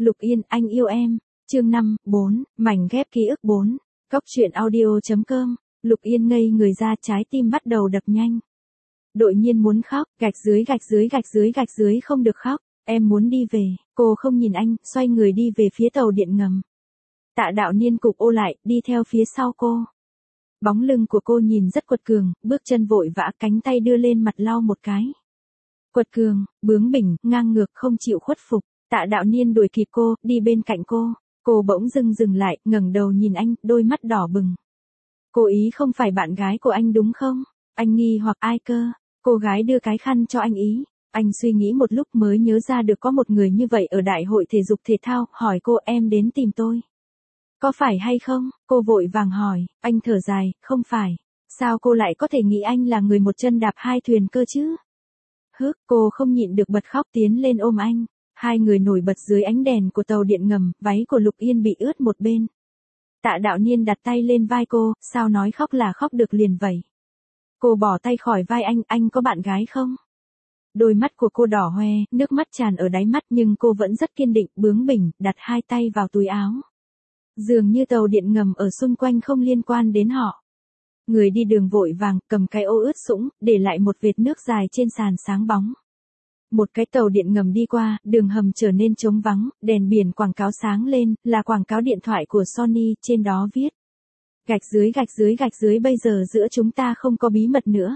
Lục Yên, anh yêu em. Chương 5, 4, mảnh ghép ký ức 4. Cốc truyện audio.com. Lục Yên ngây người ra, trái tim bắt đầu đập nhanh. Đột nhiên muốn khóc, gạch dưới không được khóc, em muốn đi về. Cô không nhìn anh, xoay người đi về phía tàu điện ngầm. Tạ Đạo Niên cụp ô lại, đi theo phía sau cô. Bóng lưng của cô nhìn rất quật cường, bước chân vội vã, cánh tay đưa lên mặt lau một cái. Quật cường, bướng bỉnh, ngang ngược, không chịu khuất phục. Tạ Đạo Niên đuổi kịp cô, đi bên cạnh cô. Cô bỗng dưng dừng lại, ngẩng đầu nhìn anh, đôi mắt đỏ bừng. Cô ý không phải bạn gái của anh đúng không? Anh nghi hoặc ai cơ? Cô gái đưa cái khăn cho anh ý. Anh suy nghĩ một lúc mới nhớ ra được có một người như vậy ở đại hội thể dục thể thao, hỏi cô em đến tìm tôi. Có phải hay không? Cô vội vàng hỏi, anh thở dài, không phải. Sao cô lại có thể nghĩ anh là người một chân đạp hai thuyền cơ chứ? Cô không nhịn được bật khóc tiến lên ôm anh. Hai người nổi bật dưới ánh đèn của tàu điện ngầm, váy của Lục Yên bị ướt một bên. Tạ Đạo Niên đặt tay lên vai cô, sao nói khóc là khóc được liền vậy? Cô bỏ tay khỏi vai anh có bạn gái không? Đôi mắt của cô đỏ hoe, nước mắt tràn ở đáy mắt nhưng cô vẫn rất kiên định, bướng bỉnh, đặt hai tay vào túi áo. Dường như tàu điện ngầm ở xung quanh không liên quan đến họ. Người đi đường vội vàng, cầm cái ô ướt sũng, để lại một vệt nước dài trên sàn sáng bóng. Một cái tàu điện ngầm đi qua, đường hầm trở nên trống vắng, đèn biển quảng cáo sáng lên, là quảng cáo điện thoại của Sony, trên đó viết. Gạch dưới bây giờ giữa chúng ta không có bí mật nữa.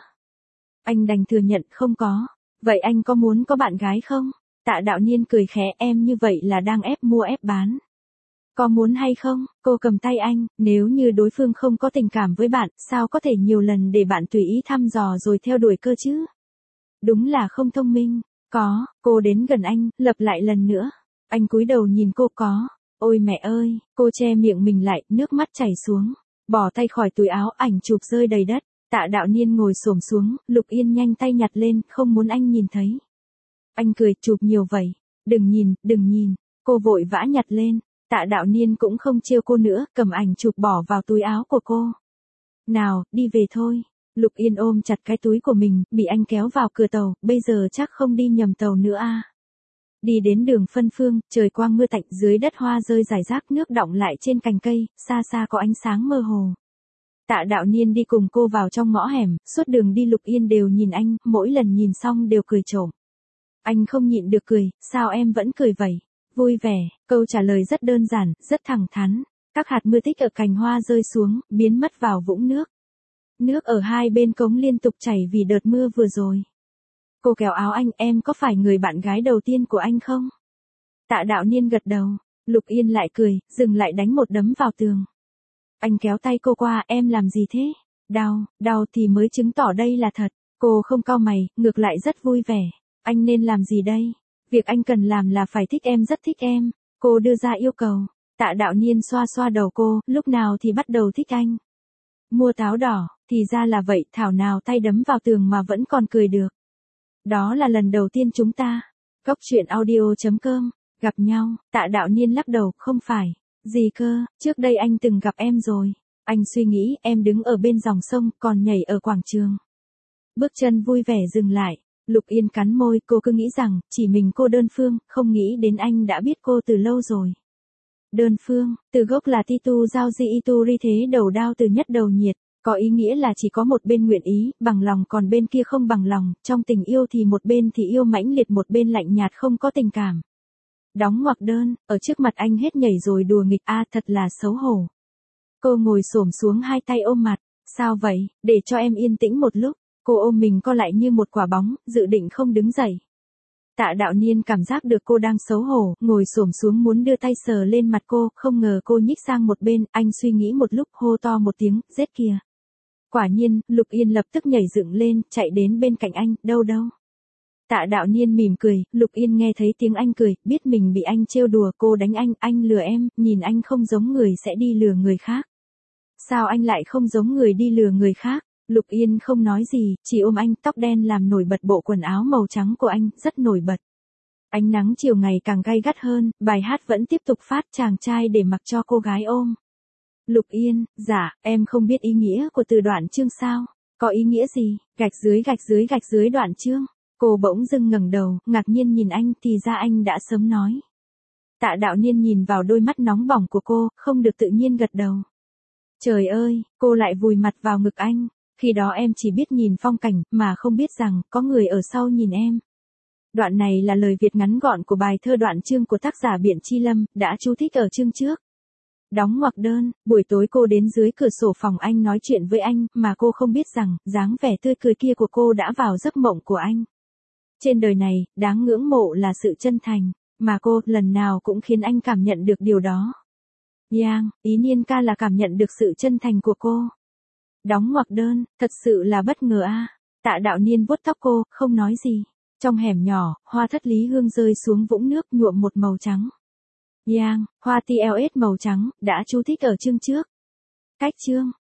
Anh đành thừa nhận không có. Vậy anh có muốn có bạn gái không? Tạ Đạo Niên cười khẽ, em như vậy là đang ép mua ép bán. Có muốn hay không? Cô cầm tay anh, nếu như đối phương không có tình cảm với bạn, sao có thể nhiều lần để bạn tùy ý thăm dò rồi theo đuổi cơ chứ? Đúng là không thông minh. Có, cô đến gần anh, lặp lại lần nữa. Anh cúi đầu nhìn cô có. Ôi mẹ ơi, cô che miệng mình lại, nước mắt chảy xuống. Bỏ tay khỏi túi áo, ảnh chụp rơi đầy đất. Tạ Đạo Niên ngồi xổm xuống, Lục Yên nhanh tay nhặt lên, không muốn anh nhìn thấy. Anh cười, chụp nhiều vậy. Đừng nhìn. Cô vội vã nhặt lên. Tạ Đạo Niên cũng không trêu cô nữa, cầm ảnh chụp bỏ vào túi áo của cô. Nào, đi về thôi. Lục Yên ôm chặt cái túi của mình, bị anh kéo vào cửa tàu, bây giờ chắc không đi nhầm tàu nữa à. Đi đến đường phân phương, trời quang mưa tạnh, dưới đất hoa rơi rải rác, nước đọng lại trên cành cây, xa xa có ánh sáng mơ hồ. Tạ Đạo Niên đi cùng cô vào trong ngõ hẻm, suốt đường đi Lục Yên đều nhìn anh, mỗi lần nhìn xong đều cười trộm. Anh không nhịn được cười, sao em vẫn cười vậy? Vui vẻ, câu trả lời rất đơn giản, rất thẳng thắn. Các hạt mưa tích ở cành hoa rơi xuống, biến mất vào vũng nước. Nước ở hai bên cống liên tục chảy vì đợt mưa vừa rồi. Cô kéo áo anh, em có phải người bạn gái đầu tiên của anh không? Tạ Đạo Niên gật đầu. Lục Yên lại cười, dừng lại đánh một đấm vào tường. Anh kéo tay cô qua, em làm gì thế? Đau thì mới chứng tỏ đây là thật. Cô không cau mày, ngược lại rất vui vẻ. Anh nên làm gì đây? Việc anh cần làm là phải thích em, rất thích em. Cô đưa ra yêu cầu. Tạ Đạo Niên xoa xoa đầu cô, lúc nào thì bắt đầu thích anh? Mua táo đỏ, thì ra là vậy, thảo nào tay đấm vào tường mà vẫn còn cười được. Đó là lần đầu tiên chúng ta. Cốc truyện audio.com. Gặp nhau. Tạ Đạo Niên lắc đầu, không phải. Gì cơ, trước đây anh từng gặp em rồi. Anh suy nghĩ, em đứng ở bên dòng sông, còn nhảy ở quảng trường. Bước chân vui vẻ dừng lại. Lục Yên cắn môi, cô cứ nghĩ rằng, chỉ mình cô đơn phương, không nghĩ đến anh đã biết cô từ lâu rồi. Đơn phương, từ gốc là Titu giao di itu ri thế đầu đao từ nhất đầu nhiệt, có ý nghĩa là chỉ có một bên nguyện ý, bằng lòng còn bên kia không bằng lòng, trong tình yêu thì một bên thì yêu mãnh liệt một bên lạnh nhạt không có tình cảm. Đóng ngoặc đơn, ở trước mặt anh hết nhảy rồi đùa nghịch thật là xấu hổ. Cô ngồi xổm xuống hai tay ôm mặt, sao vậy, để cho em yên tĩnh một lúc. Cô ôm mình co lại như một quả bóng, dự định không đứng dậy. Tạ Đạo Niên cảm giác được cô đang xấu hổ, ngồi xổm xuống muốn đưa tay sờ lên mặt cô, không ngờ cô nhích sang một bên, anh suy nghĩ một lúc hô to một tiếng, giết kìa. Quả nhiên, Lục Yên lập tức nhảy dựng lên, chạy đến bên cạnh anh, đâu. Tạ Đạo Niên mỉm cười, Lục Yên nghe thấy tiếng anh cười, biết mình bị anh trêu đùa, cô đánh anh lừa em, nhìn anh không giống người sẽ đi lừa người khác. Sao anh lại không giống người đi lừa người khác? Lục Yên không nói gì, chỉ ôm anh, tóc đen làm nổi bật bộ quần áo màu trắng của anh, rất nổi bật. Ánh nắng chiều ngày càng gay gắt hơn, bài hát vẫn tiếp tục phát, chàng trai để mặc cho cô gái ôm. Lục Yên, dạ, em không biết ý nghĩa của từ đoạn chương sao? Có ý nghĩa gì? Gạch dưới đoạn chương. Cô bỗng dưng ngẩng đầu, ngạc nhiên nhìn anh, thì ra anh đã sớm nói. Tạ Đạo Niên nhìn vào đôi mắt nóng bỏng của cô, không được tự nhiên gật đầu. Trời ơi, cô lại vùi mặt vào ngực anh. Khi đó em chỉ biết nhìn phong cảnh, mà không biết rằng, có người ở sau nhìn em. Đoạn này là lời Việt ngắn gọn của bài thơ Đoạn chương của tác giả Biện Chi Lâm, đã chú thích ở chương trước. Đóng ngoặc đơn, buổi tối cô đến dưới cửa sổ phòng anh nói chuyện với anh, mà cô không biết rằng, dáng vẻ tươi cười kia của cô đã vào giấc mộng của anh. Trên đời này, đáng ngưỡng mộ là sự chân thành, mà cô, lần nào cũng khiến anh cảm nhận được điều đó. Yang, ý Niên ca là cảm nhận được sự chân thành của cô. Đóng ngoặc đơn, thật sự là bất ngờ a. Tạ Đạo Niên vuốt tóc cô, không nói gì. Trong hẻm nhỏ, hoa thất lý hương rơi xuống vũng nước nhuộm một màu trắng. Yang, hoa TLS màu trắng, đã chú thích ở chương trước. Cách chương.